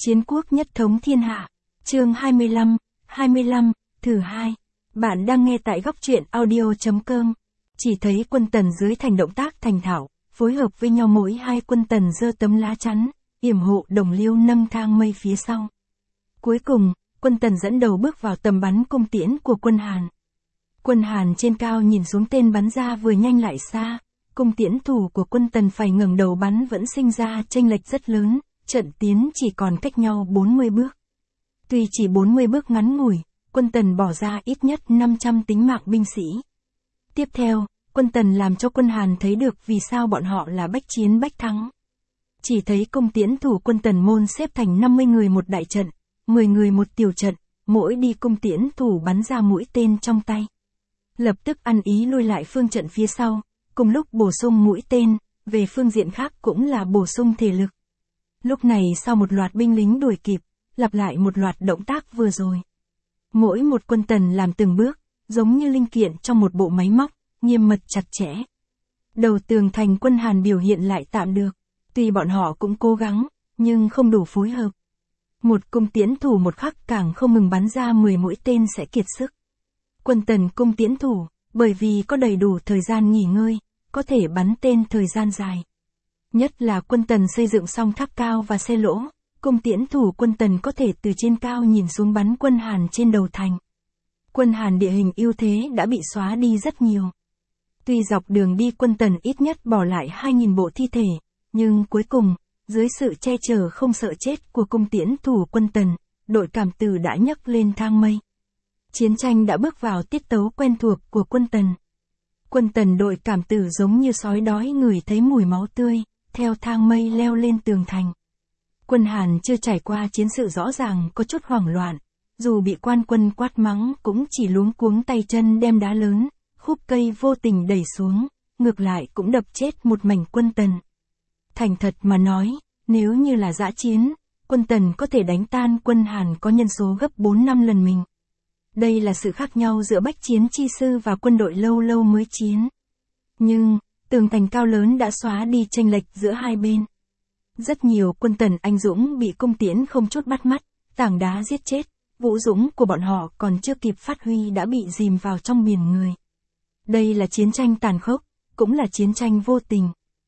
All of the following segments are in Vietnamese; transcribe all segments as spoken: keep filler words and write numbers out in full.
Chiến quốc nhất thống thiên hạ. Chương hai mươi lăm, hai mươi lăm, thử hai. Bạn đang nghe tại góc truyện audio chấm com. Chỉ thấy quân Tần dưới thành động tác thành thạo, phối hợp với nhau, mỗi hai quân Tần giơ tấm lá chắn, yểm hộ đồng liêu nâng thang mây phía sau. Cuối cùng, quân Tần dẫn đầu bước vào tầm bắn cung tiễn của quân Hàn. Quân Hàn trên cao nhìn xuống, tên bắn ra vừa nhanh lại xa, cung tiễn thủ của quân Tần phải ngẩng đầu bắn vẫn sinh ra chênh lệch rất lớn, trận tiến chỉ còn cách nhau bốn mươi bước. Tuy chỉ bốn mươi bước ngắn ngủi, quân Tần bỏ ra ít nhất năm trăm tính mạng binh sĩ. Tiếp theo, quân Tần làm cho quân Hàn thấy được vì sao bọn họ là bách chiến bách thắng. Chỉ thấy cung tiễn thủ quân Tần môn xếp thành năm mươi người một đại trận, mười người một tiểu trận, mỗi đi cung tiễn thủ bắn ra mũi tên trong tay. Lập tức ăn ý lui lại phương trận phía sau, cùng lúc bổ sung mũi tên, về phương diện khác cũng là bổ sung thể lực. Lúc này sau một loạt binh lính đuổi kịp, lặp lại một loạt động tác vừa rồi. Mỗi một quân Tần làm từng bước, giống như linh kiện trong một bộ máy móc, nghiêm mật chặt chẽ. Đầu tường thành quân Hàn biểu hiện lại tạm được, tuy bọn họ cũng cố gắng, nhưng không đủ phối hợp. Một cung tiễn thủ một khắc càng không ngừng bắn ra mười mũi tên sẽ kiệt sức. Quân Tần cung tiễn thủ, bởi vì có đầy đủ thời gian nghỉ ngơi, có thể bắn tên thời gian dài. Nhất là quân Tần xây dựng xong tháp cao và xe lỗ, cung tiễn thủ quân Tần có thể từ trên cao nhìn xuống bắn quân Hàn trên đầu thành. Quân Hàn địa hình ưu thế đã bị xóa đi rất nhiều. Tuy dọc đường đi quân Tần ít nhất bỏ lại hai nghìn bộ thi thể, nhưng cuối cùng, dưới sự che chở không sợ chết của cung tiễn thủ quân Tần, đội cảm tử đã nhấc lên thang mây. Chiến tranh đã bước vào tiết tấu quen thuộc của quân Tần. Quân Tần đội cảm tử giống như sói đói ngửi thấy mùi máu tươi, theo thang mây leo lên tường thành. Quân Hàn chưa trải qua chiến sự rõ ràng có chút hoảng loạn, dù bị quan quân quát mắng cũng chỉ luống cuống tay chân đem đá lớn, khúc cây vô tình đẩy xuống, ngược lại cũng đập chết một mảnh quân Tần. Thành thật mà nói, nếu như là dã chiến, quân Tần có thể đánh tan quân Hàn có nhân số gấp bốn năm lần mình. Đây là sự khác nhau giữa bách chiến chi sư và quân đội lâu lâu mới chiến. Nhưng, tường thành cao lớn đã xóa đi chênh lệch giữa hai bên. Rất nhiều quân Tần anh dũng bị cung tiễn không chút bắt mắt, tảng đá giết chết, vũ dũng của bọn họ còn chưa kịp phát huy đã bị dìm vào trong biển người. Đây là chiến tranh tàn khốc, cũng là chiến tranh vô tình.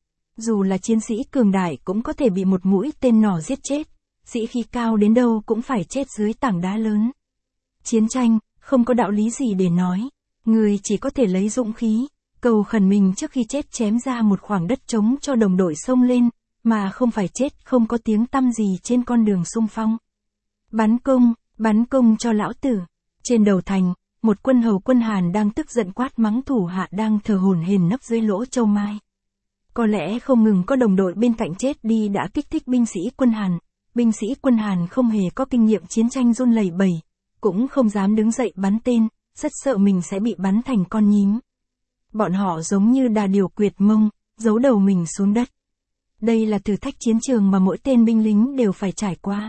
Dù là chiến sĩ cường đại cũng có thể bị một mũi tên nỏ giết chết, sĩ khí cao đến đâu cũng phải chết dưới tảng đá lớn. Chiến tranh, không có đạo lý gì để nói, người chỉ có thể lấy dũng khí, cầu khẩn mình trước khi chết chém ra một khoảng đất trống cho đồng đội xông lên, mà không phải chết không có tiếng tăm gì trên con đường xung phong. Bắn cung, bắn cung cho lão tử. Trên đầu thành, một quân hầu quân Hàn đang tức giận quát mắng thủ hạ đang thờ hổn hển nấp dưới lỗ châu mai. Có lẽ không ngừng có đồng đội bên cạnh chết đi đã kích thích binh sĩ quân Hàn. Binh sĩ quân Hàn không hề có kinh nghiệm chiến tranh run lẩy bẩy, cũng không dám đứng dậy bắn tên, rất sợ mình sẽ bị bắn thành con nhím. Bọn họ giống như đà điểu quyệt mông, giấu đầu mình xuống đất. Đây là thử thách chiến trường mà mỗi tên binh lính đều phải trải qua.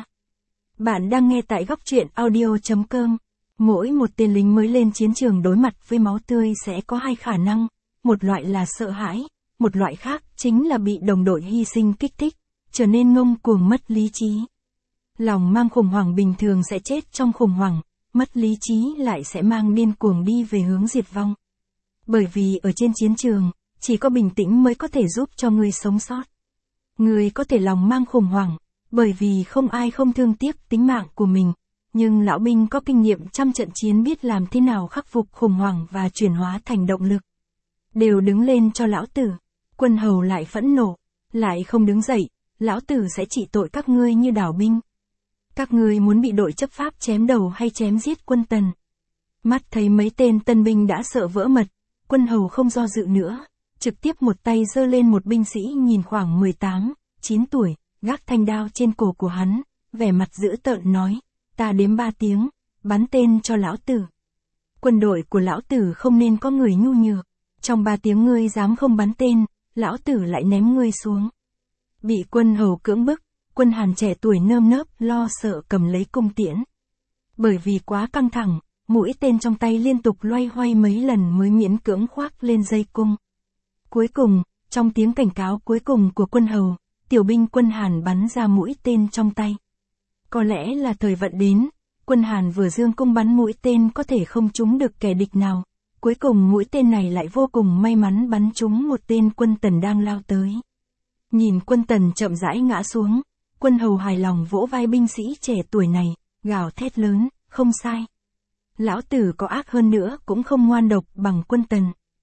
Bạn đang nghe tại góc truyện audio chấm com. Mỗi một tên lính mới lên chiến trường đối mặt với máu tươi sẽ có hai khả năng, một loại là sợ hãi, một loại khác chính là bị đồng đội hy sinh kích thích, trở nên ngông cuồng mất lý trí. Lòng mang khủng hoảng bình thường sẽ chết trong khủng hoảng, mất lý trí lại sẽ mang điên cuồng đi về hướng diệt vong. Bởi vì ở trên chiến trường, chỉ có bình tĩnh mới có thể giúp cho người sống sót. Người có thể lòng mang khủng hoảng, bởi vì không ai không thương tiếc tính mạng của mình, nhưng lão binh có kinh nghiệm trăm trận chiến biết làm thế nào khắc phục khủng hoảng và chuyển hóa thành động lực. Đều đứng lên cho lão tử. Quân hầu lại phẫn nộ, lại không đứng dậy, lão tử sẽ trị tội các ngươi như đảo binh. Các ngươi muốn bị đội chấp pháp chém đầu hay chém giết quân Tần? Mắt thấy mấy tên tân binh đã sợ vỡ mật, quân hầu không do dự nữa, trực tiếp một tay giơ lên một binh sĩ nhìn khoảng mười tám, chín tuổi, gác thanh đao trên cổ của hắn, vẻ mặt dữ tợn nói, ta đếm ba tiếng, bắn tên cho lão tử. Quân đội của lão tử không nên có người nhu nhược, trong ba tiếng ngươi dám không bắn tên, lão tử lại ném ngươi xuống. Bị quân hầu cưỡng bức, quân Hàn trẻ tuổi nơm nớp lo sợ cầm lấy cung tiễn. Bởi vì quá căng thẳng, mũi tên trong tay liên tục loay hoay mấy lần mới miễn cưỡng khoác lên dây cung. Cuối cùng, trong tiếng cảnh cáo cuối cùng của quân hầu, tiểu binh quân Hàn bắn ra mũi tên trong tay. Có lẽ là thời vận đến, quân Hàn vừa dương cung bắn mũi tên có thể không trúng được kẻ địch nào. Cuối cùng mũi tên này lại vô cùng may mắn bắn trúng một tên quân Tần đang lao tới. Nhìn quân Tần chậm rãi ngã xuống, quân hầu hài lòng vỗ vai binh sĩ trẻ tuổi này, gào thét lớn, không sai. Lão tử có ác hơn nữa cũng không ngoan độc bằng quân Tần.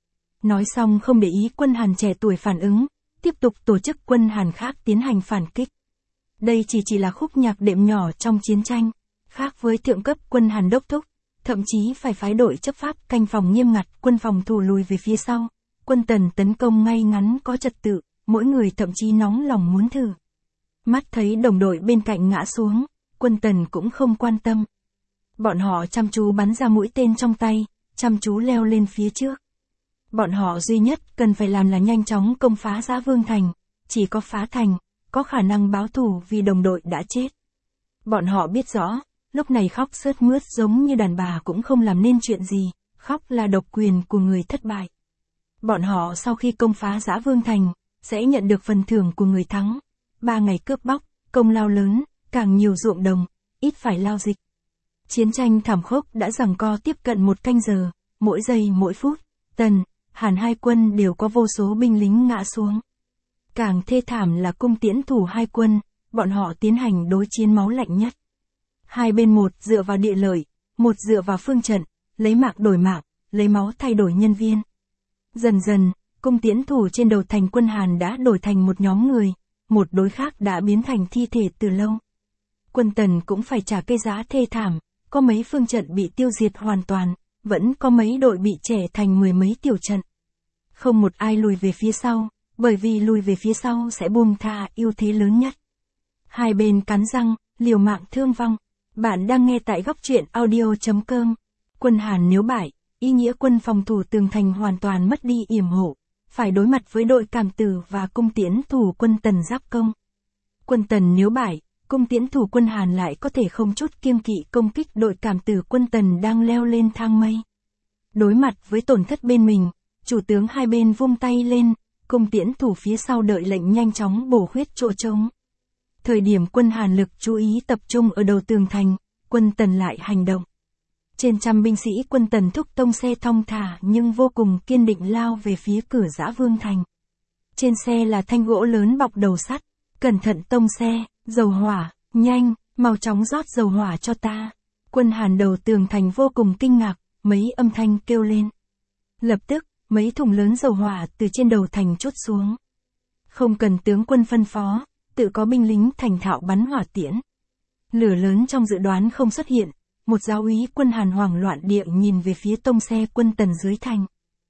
Nói xong không để ý quân Hàn trẻ tuổi phản ứng, tiếp tục tổ chức quân Hàn khác tiến hành phản kích. Đây chỉ chỉ là khúc nhạc đệm nhỏ trong chiến tranh, khác với thượng cấp quân Hàn đốc thúc, thậm chí phải phái đội chấp pháp canh phòng nghiêm ngặt, quân phòng thủ lùi về phía sau. Quân Tần tấn công ngay ngắn có trật tự, mỗi người thậm chí nóng lòng muốn thử. Mắt thấy đồng đội bên cạnh ngã xuống, quân Tần cũng không quan tâm. Bọn họ chăm chú bắn ra mũi tên trong tay, chăm chú leo lên phía trước. Bọn họ duy nhất cần phải làm là nhanh chóng công phá Dã Vương Thành, chỉ có phá thành, có khả năng báo thù vì đồng đội đã chết. Bọn họ biết rõ, lúc này khóc sướt mướt giống như đàn bà cũng không làm nên chuyện gì, khóc là độc quyền của người thất bại. Bọn họ sau khi công phá Dã Vương Thành, sẽ nhận được phần thưởng của người thắng. Ba ngày cướp bóc, công lao lớn, càng nhiều ruộng đồng, ít phải lao dịch. Chiến tranh thảm khốc đã giằng co tiếp cận một canh giờ, mỗi giây mỗi phút, Tần, Hàn hai quân đều có vô số binh lính ngã xuống. Càng thê thảm là cung tiễn thủ hai quân, bọn họ tiến hành đối chiến máu lạnh nhất. Hai bên một dựa vào địa lợi, một dựa vào phương trận, lấy mạng đổi mạng, lấy máu thay đổi nhân viên. Dần dần, cung tiễn thủ trên đầu thành quân Hàn đã đổi thành một nhóm người, một đối khác đã biến thành thi thể từ lâu. Quân Tần cũng phải trả cái giá thê thảm, có mấy phương trận bị tiêu diệt hoàn toàn, vẫn có mấy đội bị chẻ thành mười mấy tiểu trận. Không một ai lùi về phía sau, bởi vì lùi về phía sau sẽ buông tha ưu thế lớn nhất. Hai bên cắn răng, liều mạng thương vong. Bạn đang nghe tại góc truyện audio chấm com. Quân Hàn nếu bại, ý nghĩa quân phòng thủ tường thành hoàn toàn mất đi yểm hộ, phải đối mặt với đội cảm tử và cung tiễn thủ quân Tần giáp công. Quân Tần nếu bại, cung tiễn thủ quân Hàn lại có thể không chút kiêng kỵ công kích đội cảm tử quân Tần đang leo lên thang mây. Đối mặt với tổn thất bên mình, chủ tướng hai bên vung tay lên, cung tiễn thủ phía sau đợi lệnh nhanh chóng bổ khuyết chỗ trống. Thời điểm quân Hàn lực chú ý tập trung ở đầu tường thành, quân Tần lại hành động. Trên trăm binh sĩ quân Tần thúc tông xe thong thả nhưng vô cùng kiên định lao về phía cửa Dã Vương Thành. Trên xe là thanh gỗ lớn bọc đầu sắt, cẩn thận tông xe, dầu hỏa, nhanh, mau chóng rót dầu hỏa cho ta. Quân Hàn đầu tường thành vô cùng kinh ngạc, mấy âm thanh kêu lên. Lập tức, mấy thùng lớn dầu hỏa từ trên đầu thành trút xuống. Không cần tướng quân phân phó, tự có binh lính thành thạo bắn hỏa tiễn. Lửa lớn trong dự đoán không xuất hiện, một giáo úy quân Hàn hoảng loạn địa nhìn về phía tông xe quân Tần dưới thành.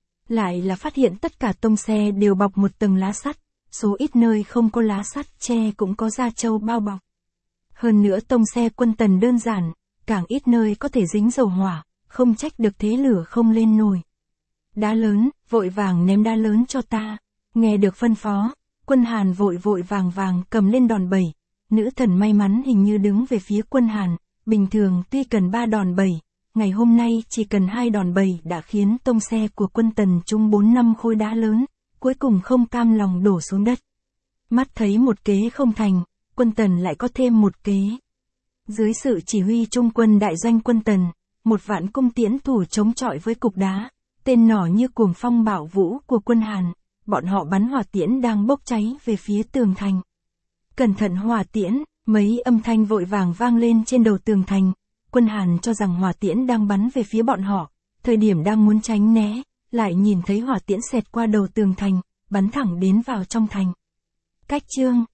Lại là phát hiện tất cả tông xe đều bọc một tầng lá sắt, số ít nơi không có lá sắt tre cũng có da trâu bao bọc. Hơn nữa tông xe quân Tần đơn giản, càng ít nơi có thể dính dầu hỏa, không trách được thế lửa không lên nổi. Đá lớn, vội vàng ném đá lớn cho ta. Nghe được phân phó, quân Hàn vội vội vàng vàng cầm lên đòn bẩy. Nữ thần may mắn hình như đứng về phía quân Hàn, bình thường tuy cần ba đòn bẩy, ngày hôm nay chỉ cần hai đòn bẩy đã khiến tông xe của quân Tần trúng bốn năm khối đá lớn, cuối cùng không cam lòng đổ xuống đất. Mắt thấy một kế không thành, quân Tần lại có thêm một kế. Dưới sự chỉ huy trung quân đại doanh quân Tần, một vạn cung tiễn thủ chống chọi với cục đá, tên nỏ như cuồng phong bạo vũ của quân Hàn, bọn họ bắn hỏa tiễn đang bốc cháy về phía tường thành. Cẩn thận hỏa tiễn, mấy âm thanh vội vàng vang lên trên đầu tường thành, quân Hàn cho rằng hỏa tiễn đang bắn về phía bọn họ, thời điểm đang muốn tránh né, lại nhìn thấy hỏa tiễn xẹt qua đầu tường thành, bắn thẳng đến vào trong thành. Cách chương